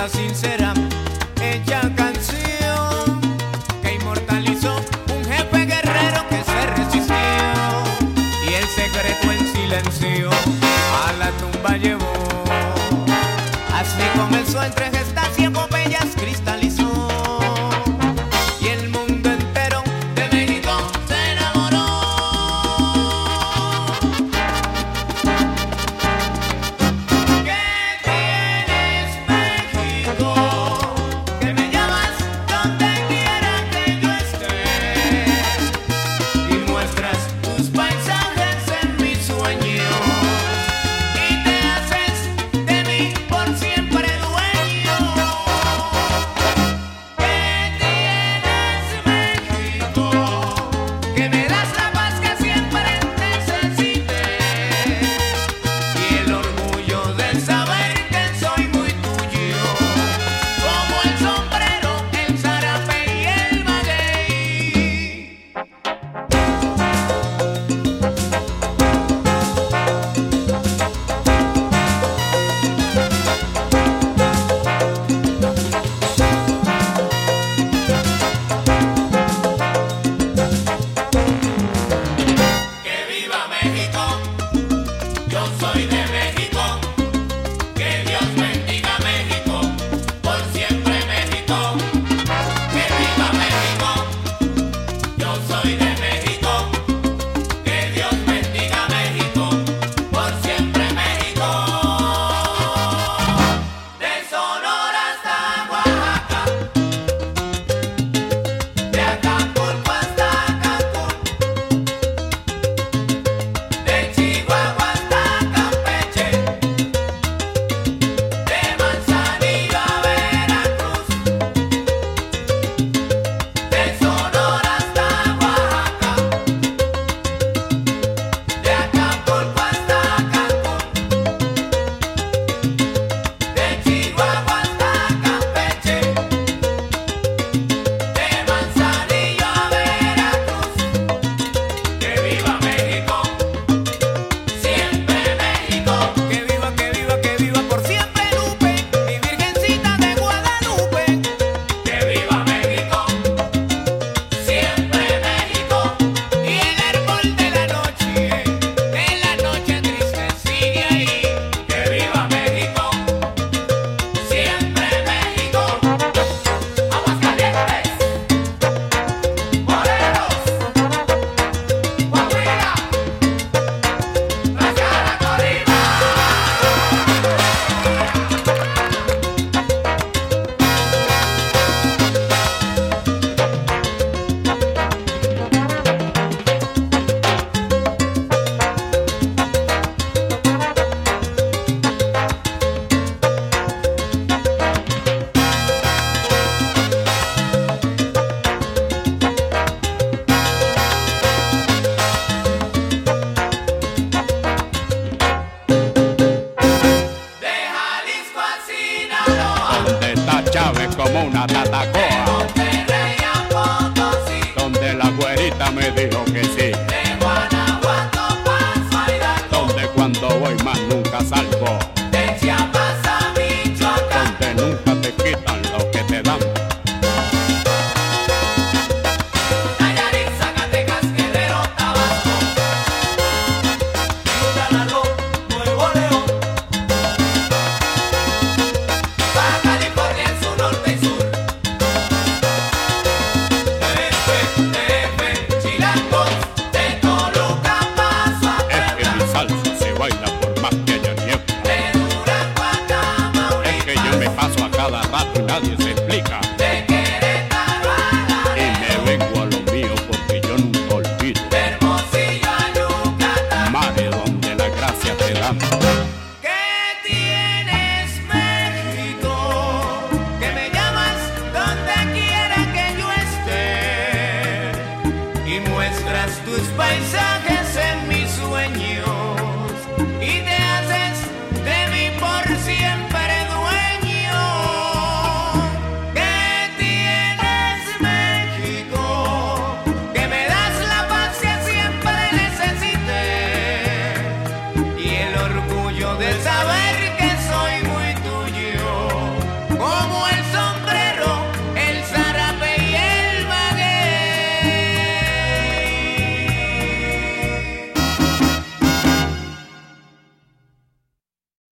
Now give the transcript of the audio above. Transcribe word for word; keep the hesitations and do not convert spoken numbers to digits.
esta sincera, hecha canción que inmortalizó un jefe guerrero que se resistió y el secreto en silencio a la tumba llevó. Así comenzó entre gestas y epopeyas cristalizó. Como una tatacoa, donde la güerita me dijo que sí, de Guanajuato paso a Hidalgo, donde cuando voy más nunca salgo, de Chiapas a Michoacán, donde nunca te quitan lo que te dan. Nayarit, Zacatecas, Guerrero, Tabasco, Quintana Roo, Nuevo León, Baja California en su norte y sur, D F, Chilangos, de Toluca paso a Es que mi Puebla, salsa se baila por más que haya niebla. de Durango a Tamaulipas, Es que yo me paso a cada rato y nadie se explica. de Querétaro a Y me Laredo, vengo a lo mío porque yo nunca olvido. de Hermosillo a Yucatán. Mare donde la gracia te dan. ¿Qué tienes, México? Que me llamas donde quiera que yo esté y muestras tus paisajes